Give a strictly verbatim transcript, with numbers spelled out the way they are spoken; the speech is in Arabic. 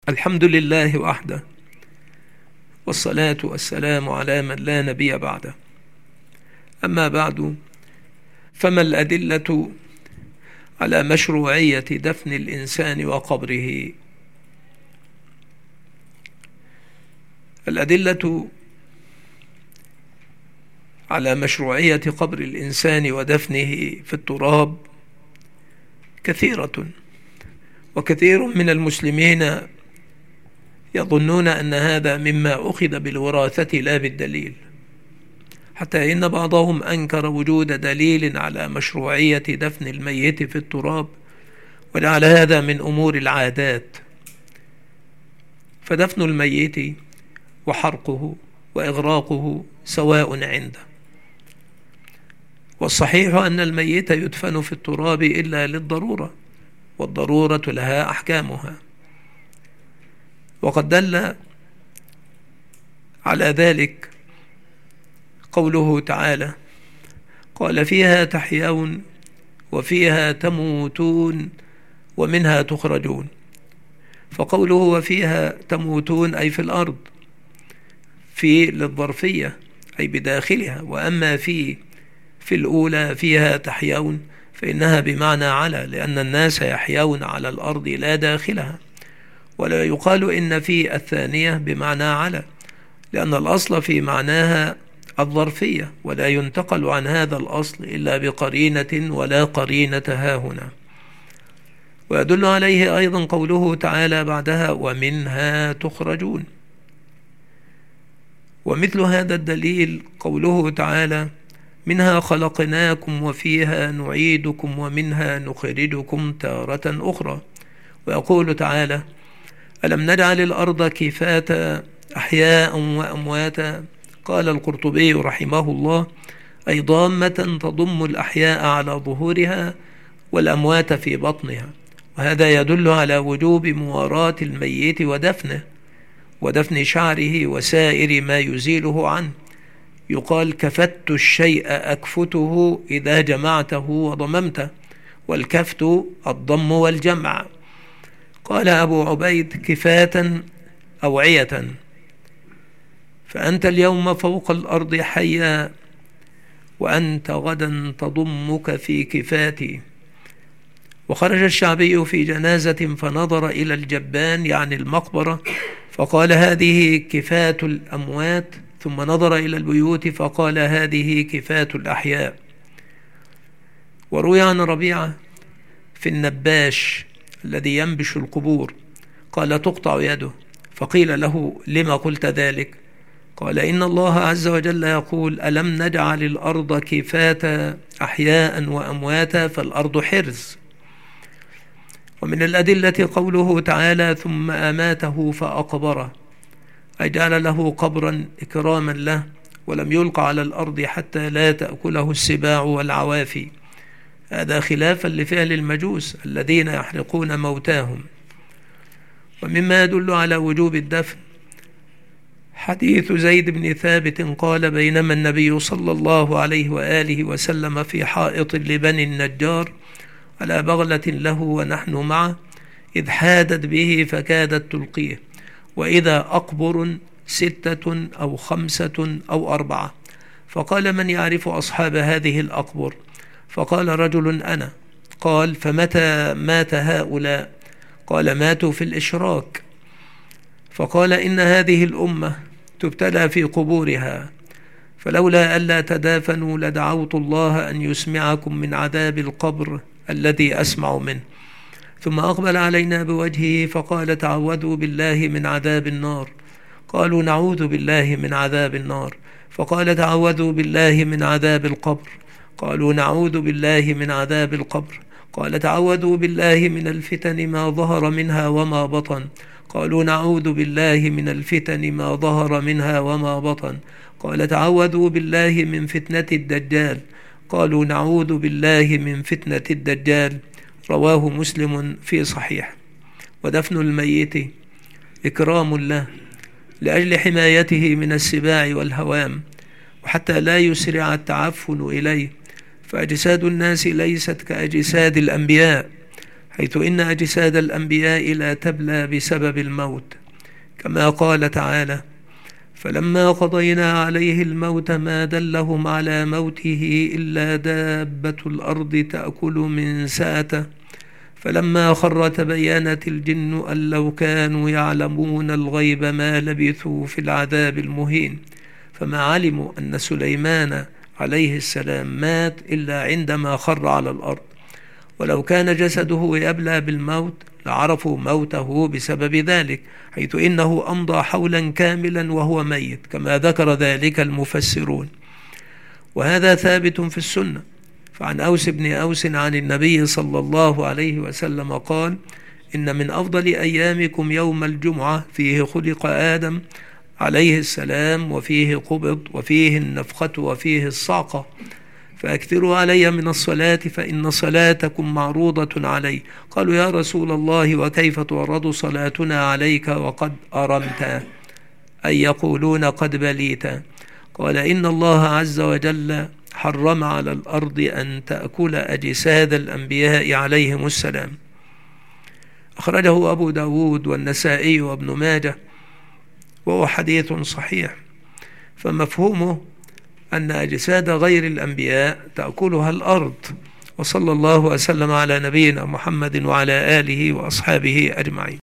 الحمد لله وحده، والصلاة والسلام على من لا نبي بعده. أما بعد، فما الأدلة على مشروعية دفن الإنسان وقبره؟ الأدلة على مشروعية قبر الإنسان ودفنه في التراب كثيرة، وكثير من المسلمين يظنون أن هذا مما أخذ بالوراثة لا بالدليل، حتى إن بعضهم أنكر وجود دليل على مشروعية دفن الميت في التراب، وجعل هذا من أمور العادات. فدفن الميت وحرقه وإغراقه سواء عنده، والصحيح أن الميت يدفن في التراب إلا للضرورة، والضرورة لها أحكامها. وقد دل على ذلك قوله تعالى: قال فيها تحيون وفيها تموتون ومنها تخرجون. فقوله وفيها تموتون أي في الأرض، في للظرفية أي بداخلها، وأما في في الأولى فيها تحيون فإنها بمعنى على، لأن الناس يحيون على الأرض لا داخلها. ولا يقال إن في الثانية بمعنى على، لأن الأصل في معناها الظرفية، ولا ينتقل عن هذا الأصل إلا بقرينة، ولا قرينة هاهنا. ويدل عليه أيضا قوله تعالى بعدها: ومنها تخرجون. ومثل هذا الدليل قوله تعالى: منها خلقناكم وفيها نعيدكم ومنها نخرجكم تارة أخرى. ويقول تعالى: ألم نجعل الأرض كفاتا أحياء وأمواتا. قال القرطبي رحمه الله: أي ضامة تضم الأحياء على ظهورها والأموات في بطنها. وهذا يدل على وجوب مواراة الميت ودفنه، ودفن شعره وسائر ما يزيله عنه. يقال: كفت الشيء أكفته إذا جمعته وضممته، والكفت الضم والجمع. قال أبو عبيد: كفاة أوعية. فأنت اليوم فوق الأرض حيا، وأنت غدا تضمك في كفاتي. وخرج الشعبي في جنازة فنظر إلى الجبان يعني المقبرة فقال: هذه كفات الأموات. ثم نظر إلى البيوت فقال: هذه كفات الأحياء. وروي عن ربيعة في النباش الذي ينبش القبور قال: تقطع يده. فقيل له: لما قلت ذلك؟ قال: إن الله عز وجل يقول: ألم نجعل الأرض كفاتا أحياء وأمواتا، فالأرض حرز. ومن الأدلة قوله تعالى: ثم أماته فأقبره، أي جعل له قبرا إكراما له، ولم يلقى على الأرض حتى لا تأكله السباع والعوافي. هذا خلافا لفعل المجوس الذين يحرقون موتاهم. ومما يدل على وجوب الدفن حديث زيد بن ثابت قال: بينما النبي صلى الله عليه وآله وسلم في حائط لبني النجار على بغلة له ونحن معه، إذ حادت به فكادت تلقيه، وإذا أقبر ستة أو خمسة أو أربعة. فقال: من يعرف أصحاب هذه الأقبر؟ فقال رجل: أنا. قال: فمتى مات هؤلاء؟ قال: ماتوا في الإشراك. فقال: إن هذه الأمة تبتلى في قبورها، فلولا ألا تدافنوا لدعوت الله أن يسمعكم من عذاب القبر الذي أسمع منه. ثم أقبل علينا بوجهه فقال: تعوذوا بالله من عذاب النار. قالوا: نعوذ بالله من عذاب النار. فقال: تعوذوا بالله من عذاب القبر. قالوا: نعوذ بالله من عذاب القبر. قال: تعوذوا بالله من الفتن ما ظهر منها وما بطن. قالوا: نعوذ بالله من الفتن ما ظهر منها وما بطن. قال: تعوذوا بالله من فتنة الدجال. قالوا: نعوذ بالله من فتنة الدجال. رواه مسلم في صحيح. ودفن الميت إكرام له لأجل حمايته من السباع والهوام، وحتى لا يسرع التعفن إليه، فأجساد الناس ليست كأجساد الأنبياء، حيث إن أجساد الأنبياء لا تبلى بسبب الموت، كما قال تعالى: فلما قضينا عليه الموت ما دلهم على موته إلا دابة الأرض تأكل من سأته فلما خر تبينت الجن أن لو كانوا يعلمون الغيب ما لبثوا في العذاب المهين، فما علموا أن سليمان عليه السلام مات إلا عندما خر على الأرض، ولو كان جسده يبلى بالموت لعرفوا موته بسبب ذلك، حيث إنه أمضى حولا كاملا وهو ميت، كما ذكر ذلك المفسرون. وهذا ثابت في السنة، فعن أوس بن أوس عن النبي صلى الله عليه وسلم قال: إن من أفضل أيامكم يوم الجمعة، فيه خلق آدم عليه السلام، وفيه قبض، وفيه النفخة، وفيه الصعقة، فأكثروا علي من الصلاة فإن صلاتكم معروضة علي. قالوا: يا رسول الله، وكيف تعرض صلاتنا عليك وقد أرمت، أي يقولون قد بليت؟ قال: إن الله عز وجل حرم على الأرض أن تأكل أجساد الأنبياء عليهم السلام. أخرجه أبو داود والنسائي وابن ماجه، وهو حديث صحيح. فمفهومه أن أجساد غير الأنبياء تأكلها الأرض. وصلى الله وسلم على نبينا محمد وعلى آله وأصحابه أجمعين.